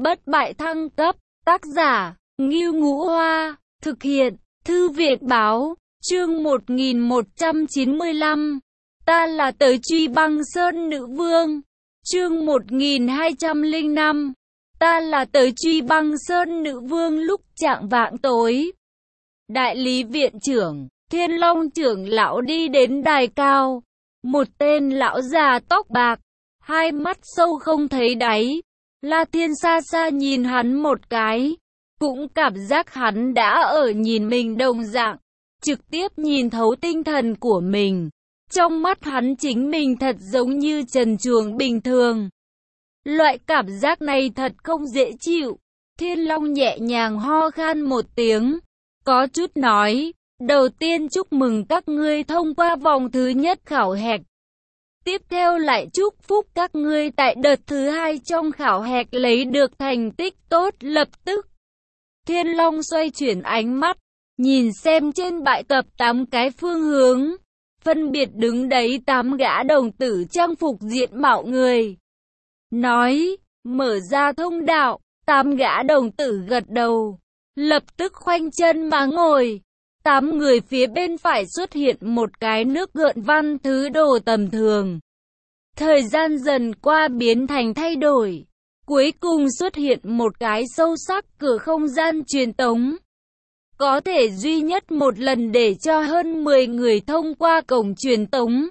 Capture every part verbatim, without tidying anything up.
bất bại thăng cấp, tác giả, Ngưu Ngũ Hoa, thực hiện, Thư viện Báo, chương một nghìn một trăm chín mươi lăm, ta là tới truy băng sơn nữ vương, chương một nghìn hai trăm lẻ năm, ta là tới truy băng sơn nữ vương. Lúc chạng vạng tối, đại lý viện trưởng, Thiên Long trưởng lão đi đến đài cao, một tên lão già tóc bạc, hai mắt sâu không thấy đáy. La Thiên xa xa nhìn hắn một cái, cũng cảm giác hắn đã ở nhìn mình đồng dạng, trực tiếp nhìn thấu tinh thần của mình. Trong mắt hắn chính mình thật giống như trần truồng bình thường. Loại cảm giác này thật không dễ chịu. Thiên Long nhẹ nhàng ho khan một tiếng, có chút nói, đầu tiên chúc mừng các ngươi thông qua vòng thứ nhất khảo hạch. Tiếp theo lại chúc phúc các ngươi tại đợt thứ hai trong khảo hạch lấy được thành tích tốt. Lập tức, Thiên Long xoay chuyển ánh mắt, nhìn xem trên bãi tập tám cái phương hướng, phân biệt đứng đấy tám gã đồng tử trang phục diện mạo người. Nói, mở ra thông đạo, tám gã đồng tử gật đầu, lập tức khoanh chân mà ngồi. Tám người phía bên phải xuất hiện một cái nước gợn văn thứ đồ tầm thường. Thời gian dần qua biến thành thay đổi. Cuối cùng xuất hiện một cái sâu sắc cửa không gian truyền tống. Có thể duy nhất một lần để cho hơn mười người thông qua cổng truyền tống.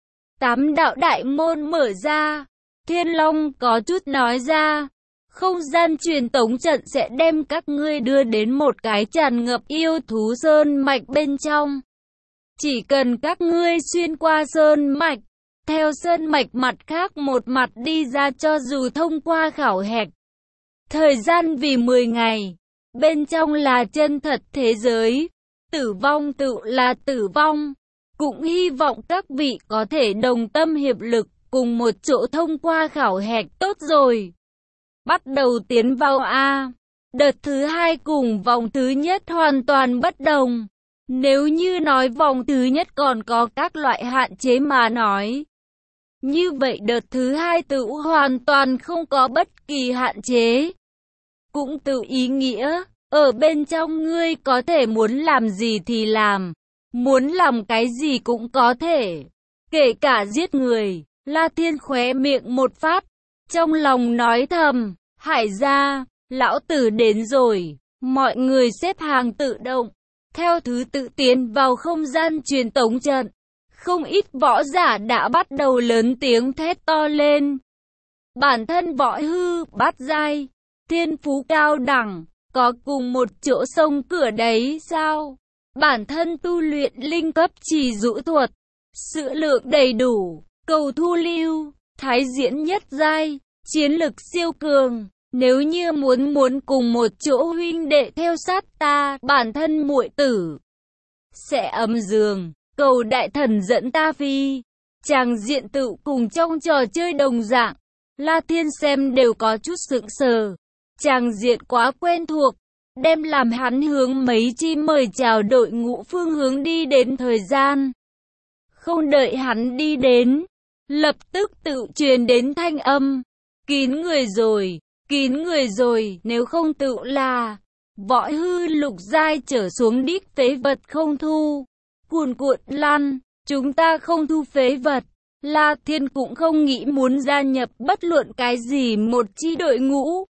Tám đạo đại môn mở ra. Thiên Long có chút nói ra. Không gian truyền tống trận sẽ đem các ngươi đưa đến một cái tràn ngập yêu thú sơn mạch bên trong. Chỉ cần các ngươi xuyên qua sơn mạch, theo sơn mạch mặt khác một mặt đi ra, cho dù thông qua khảo hạch. Thời gian vì mười ngày, bên trong là chân thật thế giới, tử vong tự là tử vong. Cũng hy vọng các vị có thể đồng tâm hiệp lực, cùng một chỗ thông qua khảo hạch. Tốt rồi. Bắt đầu tiến vào A. Đợt thứ hai cùng vòng thứ nhất hoàn toàn bất đồng. Nếu như nói vòng thứ nhất còn có các loại hạn chế mà nói, như vậy đợt thứ hai tự hoàn toàn không có bất kỳ hạn chế. Cũng tự ý nghĩa, ở bên trong ngươi có thể muốn làm gì thì làm, muốn làm cái gì cũng có thể, kể cả giết người. La Thiên khóe miệng một phát, trong lòng nói thầm, Hải gia, lão tử đến rồi. Mọi người xếp hàng tự động, theo thứ tự tiến vào không gian truyền tống trận. Không ít võ giả đã bắt đầu lớn tiếng thét to lên. Bản thân võ hư, bát giai, thiên phú cao đẳng, có cùng một chỗ sông cửa đấy sao? Bản thân tu luyện linh cấp trì dụ thuật, sự lượng đầy đủ, cầu thu lưu, thái diễn nhất giai, chiến lực siêu cường. Nếu như muốn muốn cùng một chỗ huynh đệ theo sát ta, bản thân muội tử sẽ ấm giường, cầu đại thần dẫn ta phi. Chàng diện tự cùng trong trò chơi đồng dạng. La Thiên xem đều có chút sững sờ. Chàng diện quá quen thuộc, đem làm hắn hướng mấy chi mời chào đội ngũ phương hướng đi đến. Thời gian không đợi hắn đi đến, lập tức tự truyền đến thanh âm, kín người rồi, kín người rồi. Nếu không tự là võ hư lục giai trở xuống đích phế vật không thu. Cuồn cuộn lăn, chúng ta không thu phế vật. La Thiên cũng không nghĩ muốn gia nhập bất luận cái gì một chi đội ngũ,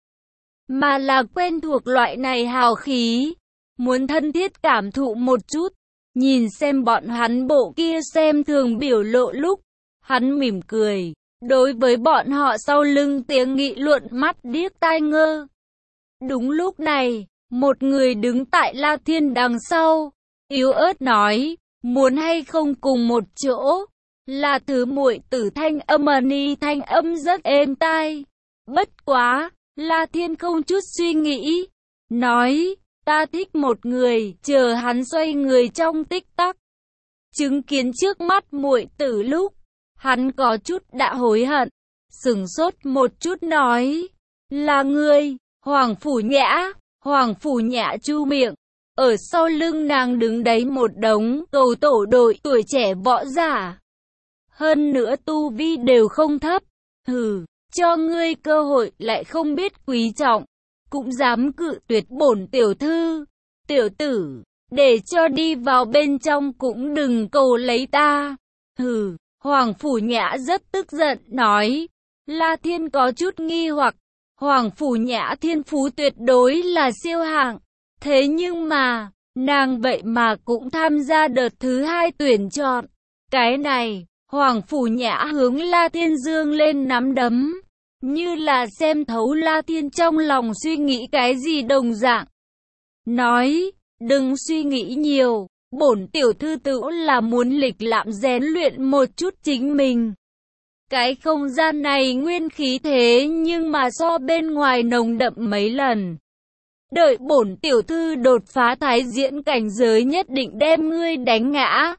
mà là quen thuộc loại này hào khí, muốn thân thiết cảm thụ một chút. Nhìn xem bọn hắn bộ kia xem thường biểu lộ lúc, hắn mỉm cười. Đối với bọn họ sau lưng tiếng nghị luận mắt điếc tai ngơ. Đúng lúc này, một người đứng tại La Thiên đằng sau, yếu ớt nói, muốn hay không cùng một chỗ. Là thứ muội tử thanh âm ni, thanh âm rất êm tai. Bất quá, La Thiên không chút suy nghĩ, nói, ta thích một người. Chờ hắn xoay người trong tích tắc, chứng kiến trước mắt muội tử lúc, hắn có chút đã hối hận, sửng sốt một chút nói, là ngươi. Hoàng Phủ Nhã. Hoàng Phủ Nhã chu miệng, ở sau lưng nàng đứng đấy một đống cầu tổ đội tuổi trẻ võ giả. Hơn nữa tu vi đều không thấp. Hừ, cho ngươi cơ hội lại không biết quý trọng, cũng dám cự tuyệt bổn tiểu thư. Tiểu tử, để cho đi vào bên trong cũng đừng cầu lấy ta. Hừ, Hoàng Phủ Nhã rất tức giận, nói. La Thiên có chút nghi hoặc, Hoàng Phủ Nhã thiên phú tuyệt đối là siêu hạng. Thế nhưng mà, nàng vậy mà cũng tham gia đợt thứ hai tuyển chọn. Cái này, Hoàng Phủ Nhã hướng La Thiên dương lên nắm đấm, như là xem thấu La Thiên trong lòng suy nghĩ cái gì đồng dạng. Nói, đừng suy nghĩ nhiều, bổn tiểu thư tự là muốn lịch lãm rèn luyện một chút chính mình. Cái không gian này nguyên khí thế nhưng mà so bên ngoài nồng đậm mấy lần. Đợi bổn tiểu thư đột phá thái diễn cảnh giới nhất định đem ngươi đánh ngã.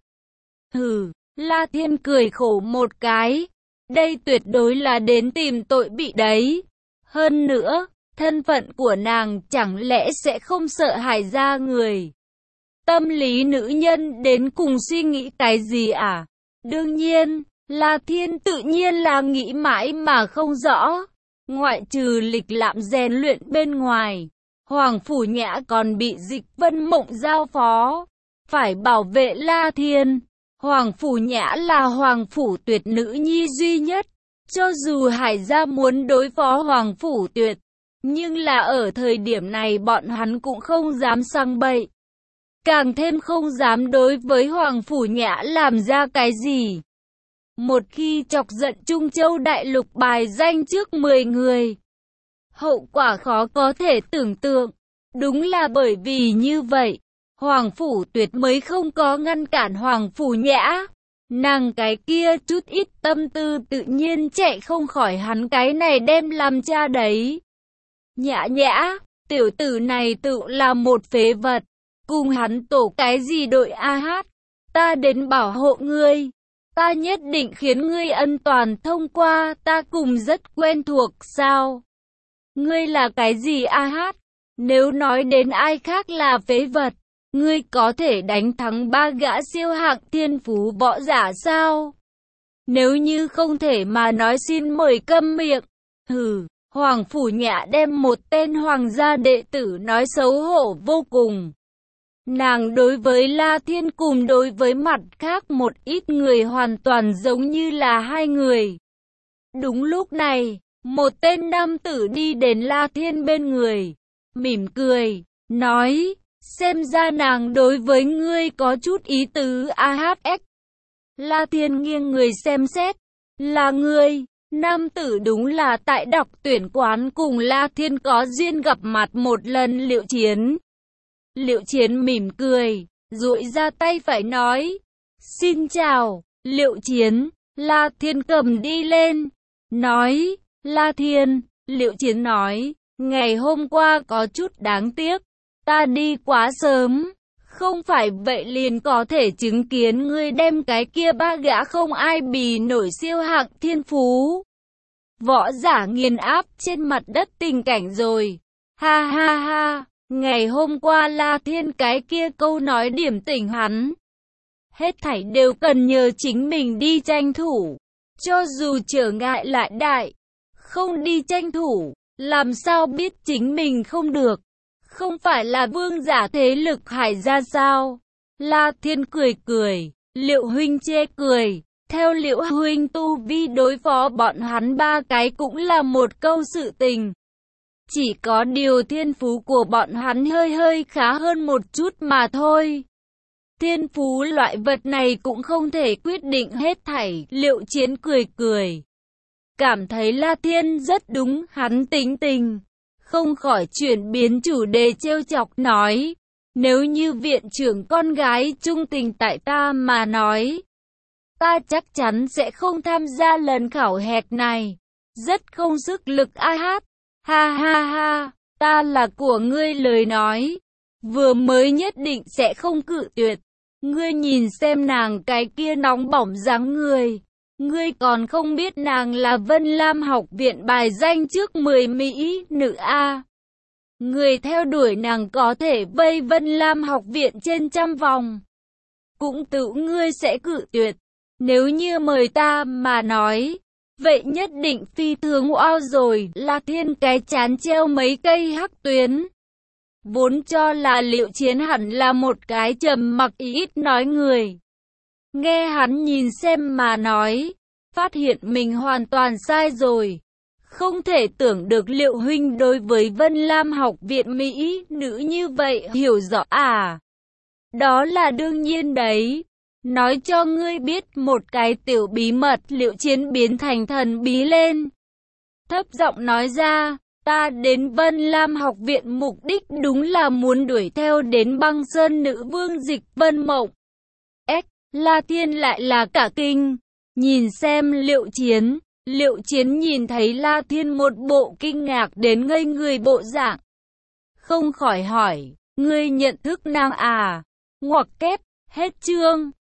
Hừ, La Thiên cười khổ một cái. Đây tuyệt đối là đến tìm tội bị đấy. Hơn nữa, thân phận của nàng chẳng lẽ sẽ không sợ hại ra người. Tâm lý nữ nhân đến cùng suy nghĩ cái gì à? Đương nhiên, La Thiên tự nhiên là nghĩ mãi mà không rõ. Ngoại trừ lịch lãm rèn luyện bên ngoài, Hoàng Phủ Nhã còn bị Dịch Vân Mộng giao phó, phải bảo vệ La Thiên. Hoàng Phủ Nhã là Hoàng Phủ Tuyệt nữ nhi duy nhất. Cho dù Hải gia muốn đối phó Hoàng Phủ Tuyệt, nhưng là ở thời điểm này bọn hắn cũng không dám sang bậy. Càng thêm không dám đối với Hoàng Phủ Nhã làm ra cái gì. Một khi chọc giận Trung Châu Đại Lục bài danh trước mười người, hậu quả khó có thể tưởng tượng. Đúng là bởi vì như vậy, Hoàng Phủ Tuyệt mới không có ngăn cản Hoàng Phủ Nhã. Nàng cái kia chút ít tâm tư tự nhiên chạy không khỏi hắn cái này đem làm cha đấy. Nhã Nhã, tiểu tử này tự là một phế vật, cùng hắn tổ cái gì đội a hát, ta đến bảo hộ ngươi. Ta nhất định khiến ngươi ân toàn thông qua, ta cùng rất quen thuộc sao? Ngươi là cái gì a hát? Nếu nói đến ai khác là phế vật, ngươi có thể đánh thắng ba gã siêu hạng thiên phú võ giả sao? Nếu như không thể mà nói xin mời câm miệng. Hừ, Hoàng Phủ Nhã đem một tên hoàng gia đệ tử nói xấu hổ vô cùng. Nàng đối với La Thiên cùng đối với mặt khác một ít người hoàn toàn giống như là hai người. Đúng lúc này, một tên nam tử đi đến La Thiên bên người, mỉm cười, nói, xem ra nàng đối với ngươi có chút ý tứ a hát ích. La Thiên nghiêng người xem xét, là ngươi. Nam tử đúng là tại đọc tuyển quán cùng La Thiên có duyên gặp mặt một lần Liệu Chiến. Liệu Chiến mỉm cười, duỗi ra tay phải nói, xin chào, Liệu Chiến. La Thiên cầm đi lên, nói, La Thiên. Liệu Chiến nói, ngày hôm qua có chút đáng tiếc, ta đi quá sớm, không phải vậy liền có thể chứng kiến ngươi đem cái kia ba gã không ai bì nổi siêu hạng thiên phú võ giả nghiền áp trên mặt đất tình cảnh rồi. Ha ha ha, ngày hôm qua La Thiên cái kia câu nói điểm tỉnh hắn. Hết thảy đều cần nhờ chính mình đi tranh thủ, cho dù trở ngại lại đại, không đi tranh thủ, làm sao biết chính mình không được. Không phải là vương giả thế lực Hải gia sao? La Thiên cười cười, Liệu huynh chê cười. Theo Liệu huynh tu vi đối phó bọn hắn ba cái cũng là một câu sự tình. Chỉ có điều thiên phú của bọn hắn hơi hơi khá hơn một chút mà thôi. Thiên phú loại vật này cũng không thể quyết định hết thảy. Liệu Chiến cười cười, cảm thấy La Thiên rất đúng hắn tính tình, không khỏi chuyển biến chủ đề trêu chọc nói, nếu như viện trưởng con gái trung tình tại ta mà nói, ta chắc chắn sẽ không tham gia lần khảo hạch này, rất không sức lực a hát. Ha ha ha, ta là của ngươi lời nói, vừa mới nhất định sẽ không cự tuyệt. Ngươi nhìn xem nàng cái kia nóng bỏng dáng người, ngươi còn không biết nàng là Vân Lam học viện bài danh trước mười mỹ nữ a. Người theo đuổi nàng có thể vây Vân Lam học viện trên trăm vòng, cũng tự ngươi sẽ cự tuyệt. Nếu như mời ta mà nói, vậy nhất định phi thường oao rồi. La Thiên cái chán treo mấy cây hắc tuyến. Vốn cho là Liệu Chiến hẳn là một cái trầm mặc ít nói người. Nghe hắn nhìn xem mà nói, phát hiện mình hoàn toàn sai rồi. Không thể tưởng được Liệu huynh đối với Vân Lam học viện Mỹ nữ như vậy hiểu rõ à? Đó là đương nhiên đấy. Nói cho ngươi biết một cái tiểu bí mật. Liệu Chiến biến thành thần bí lên. Thấp giọng nói ra, ta đến Vân Lam học viện mục đích đúng là muốn đuổi theo đến Băng Sơn nữ vương Dịch Vân Mộng. Ếch, La Thiên lại là cả kinh. Nhìn xem Liệu Chiến. Liệu Chiến nhìn thấy La Thiên một bộ kinh ngạc đến ngây người bộ dạng. Không khỏi hỏi, ngươi nhận thức nàng à? Ngoặc kép, hết chương.